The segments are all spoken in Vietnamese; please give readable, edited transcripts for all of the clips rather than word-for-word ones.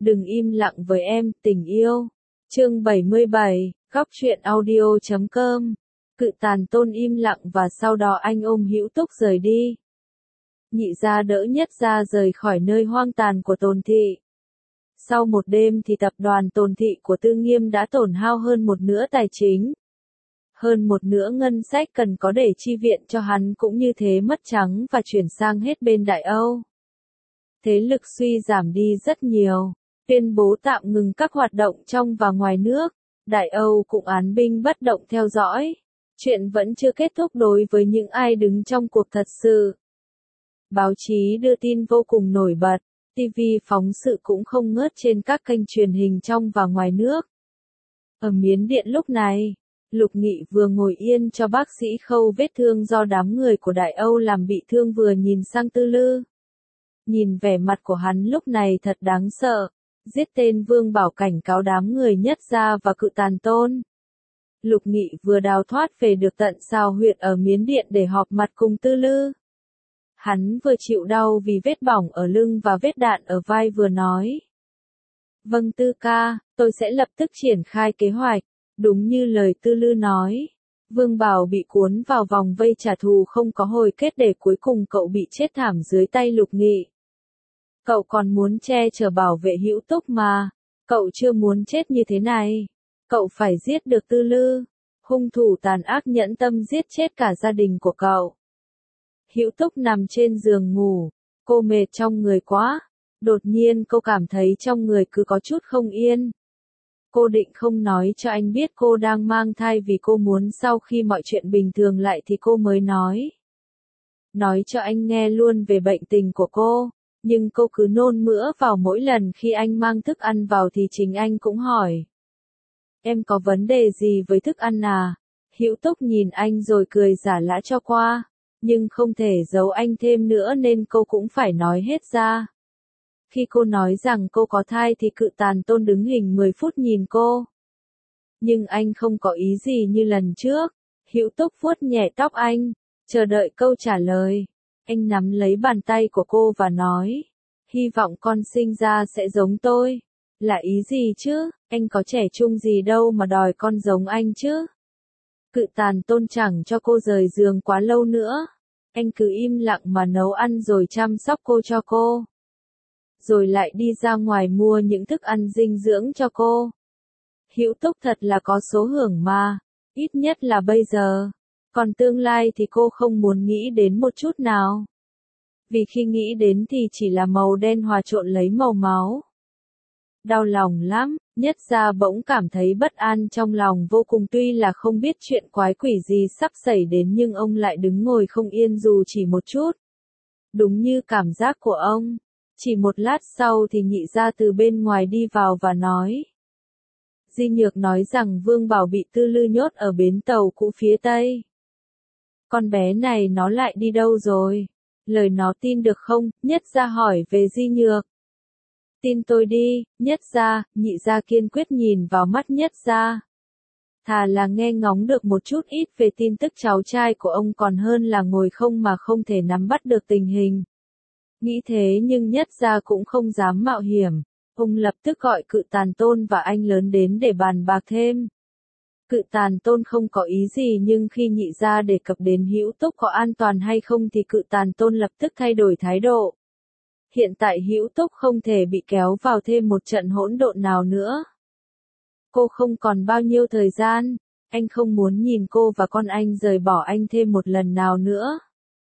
Đừng im lặng với em, tình yêu. Chương 77, góc truyện audio.com. Cự Tàn Tôn im lặng và sau đó anh ôm Hữu Túc rời đi. Nhị gia đỡ Nhất gia rời khỏi nơi hoang tàn của Tồn thị. Sau một đêm thì tập đoàn Tồn thị của Tư Nghiêm đã tổn hao hơn một nửa tài chính. Hơn một nửa ngân sách cần có để chi viện cho hắn cũng như thế mất trắng và chuyển sang hết bên Đại Âu. Thế lực suy giảm đi rất nhiều, tuyên bố tạm ngừng các hoạt động trong và ngoài nước. Đại Âu cũng án binh bất động theo dõi. Chuyện vẫn chưa kết thúc đối với những ai đứng trong cuộc thật sự. Báo chí đưa tin vô cùng nổi bật, TV phóng sự cũng không ngớt trên các kênh truyền hình trong và ngoài nước. Ở Miến Điện lúc này, Lục Nghị vừa ngồi yên cho bác sĩ khâu vết thương do đám người của Đại Âu làm bị thương vừa nhìn sang Tư Lư. Nhìn vẻ mặt của hắn lúc này thật đáng sợ, giết tên Vương Bảo cảnh cáo đám người Nhất gia và Cự Tàn Tôn. Lục Nghị vừa đào thoát về được tận Sào huyện ở Miến Điện để họp mặt cùng Tư Lư. Hắn vừa chịu đau vì vết bỏng ở lưng và vết đạn ở vai vừa nói. Vâng Tư ca, tôi sẽ lập tức triển khai kế hoạch. Đúng như lời Tư Lư nói, Vương Bảo bị cuốn vào vòng vây trả thù không có hồi kết để cuối cùng cậu bị chết thảm dưới tay Lục Nghị. Cậu còn muốn che chở bảo vệ Hữu Túc mà, cậu chưa muốn chết như thế này. Cậu phải giết được Tư Lư, hung thủ tàn ác nhẫn tâm giết chết cả gia đình của cậu. Hữu Túc nằm trên giường ngủ, cô mệt trong người quá, đột nhiên cô cảm thấy trong người cứ có chút không yên. Cô định không nói cho anh biết cô đang mang thai vì cô muốn sau khi mọi chuyện bình thường lại thì cô mới nói. Nói cho anh nghe luôn về bệnh tình của cô, nhưng cô cứ nôn mửa vào mỗi lần khi anh mang thức ăn vào thì chính anh cũng hỏi. Em có vấn đề gì với thức ăn à? Hữu Túc nhìn anh rồi cười giả lả cho qua, nhưng không thể giấu anh thêm nữa nên cô cũng phải nói hết ra. Khi cô nói rằng cô có thai thì Cự Tàn Tôn đứng hình 10 phút nhìn cô. Nhưng anh không có ý gì như lần trước. Hữu Túc vuốt nhẹ tóc anh, chờ đợi câu trả lời. Anh nắm lấy bàn tay của cô và nói, hy vọng con sinh ra sẽ giống tôi. Là ý gì chứ, anh có trẻ trung gì đâu mà đòi con giống anh chứ. Cự Tàn Tôn chẳng cho cô rời giường quá lâu nữa. Anh cứ im lặng mà nấu ăn rồi chăm sóc cô cho cô. Rồi lại đi ra ngoài mua những thức ăn dinh dưỡng cho cô. Hữu Túc thật là có số hưởng mà, ít nhất là bây giờ. Còn tương lai thì cô không muốn nghĩ đến một chút nào. Vì khi nghĩ đến thì chỉ là màu đen hòa trộn lấy màu máu. Đau lòng lắm, Nhất gia bỗng cảm thấy bất an trong lòng vô cùng, tuy là không biết chuyện quái quỷ gì sắp xảy đến nhưng ông lại đứng ngồi không yên dù chỉ một chút. Đúng như cảm giác của ông. Chỉ một lát sau thì Nhị gia từ bên ngoài đi vào và nói. Di Nhược nói rằng Vương Bảo bị Tư Lư nhốt ở bến tàu cũ phía Tây. Con bé này nó lại đi đâu rồi? Lời nó tin được không? Nhất gia hỏi về Di Nhược. Tin tôi đi, Nhất gia. Nhị gia kiên quyết nhìn vào mắt Nhất gia. Thà là nghe ngóng được một chút ít về tin tức cháu trai của ông còn hơn là ngồi không mà không thể nắm bắt được tình hình. Nghĩ thế nhưng Nhất gia cũng không dám mạo hiểm. Ông lập tức gọi Cự Tàn Tôn và anh lớn đến để bàn bạc thêm. Cự Tàn Tôn không có ý gì nhưng khi Nhị gia đề cập đến Hữu Túc có an toàn hay không thì Cự Tàn Tôn lập tức thay đổi thái độ. Hiện tại Hữu Túc không thể bị kéo vào thêm một trận hỗn độn nào nữa. Cô không còn bao nhiêu thời gian, anh không muốn nhìn cô và con anh rời bỏ anh thêm một lần nào nữa.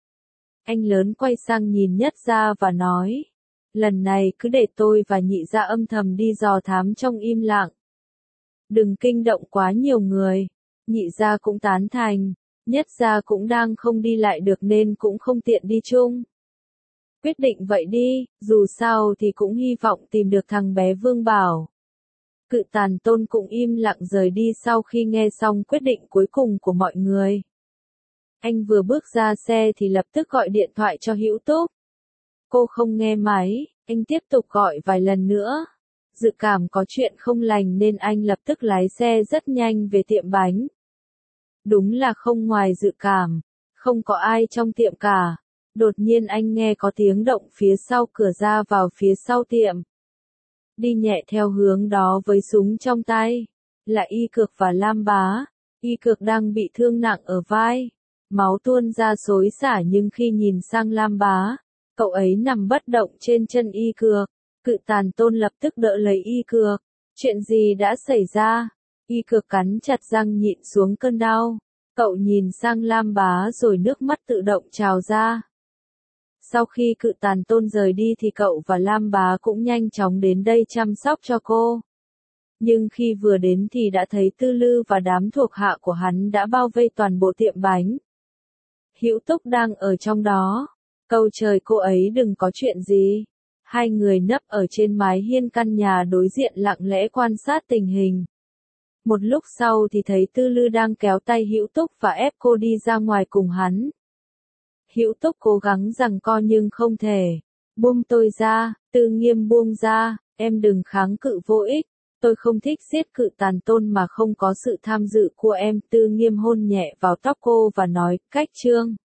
Anh lớn quay sang nhìn Nhất gia và nói, lần này cứ để tôi và Nhị gia âm thầm đi dò thám trong im lặng. Đừng kinh động quá nhiều người. Nhị gia cũng tán thành, Nhất gia cũng đang không đi lại được nên cũng không tiện đi chung. Quyết định vậy đi, dù sao thì cũng hy vọng tìm được thằng bé Vương Bảo. Cự Tàn Tôn cũng im lặng rời đi sau khi nghe xong quyết định cuối cùng của mọi người. Anh vừa bước ra xe thì lập tức gọi điện thoại cho Hữu Túc. Cô không nghe máy, anh tiếp tục gọi vài lần nữa. Dự cảm có chuyện không lành nên anh lập tức lái xe rất nhanh về tiệm bánh. Đúng là không ngoài dự cảm, không có ai trong tiệm cả. Đột nhiên anh nghe có tiếng động phía sau cửa ra vào phía sau tiệm. đi nhẹ theo hướng đó với súng trong tay. Là Y Cược và Lam Bá. Y Cược đang bị thương nặng ở vai. Máu tuôn ra xối xả nhưng khi nhìn sang Lam Bá, cậu ấy nằm bất động trên chân Y Cược. Cự Tàn Tôn lập tức đỡ lấy Y Cược. Chuyện gì đã xảy ra? Y Cược cắn chặt răng nhịn xuống cơn đau. Cậu nhìn sang Lam Bá rồi nước mắt tự động trào ra. Sau khi Cự Tàn Tôn rời đi thì cậu và Lam Bá cũng nhanh chóng đến đây chăm sóc cho cô. Nhưng khi vừa đến thì đã thấy Tư Lư và đám thuộc hạ của hắn đã bao vây toàn bộ tiệm bánh. Hữu Túc đang ở trong đó. Cầu trời cô ấy đừng có chuyện gì. Hai người nấp ở trên mái hiên căn nhà đối diện lặng lẽ quan sát tình hình. Một lúc sau thì thấy Tư Lư đang kéo tay Hữu Túc và ép cô đi ra ngoài cùng hắn. Hữu Túc cố gắng giằng co nhưng không thể. Buông tôi ra, Tư Nghiêm buông ra, em đừng kháng cự vô ích. Tôi không thích giết Cự Tàn Tôn mà không có sự tham dự của em. Tư Nghiêm hôn nhẹ vào tóc cô và nói, cách Trương.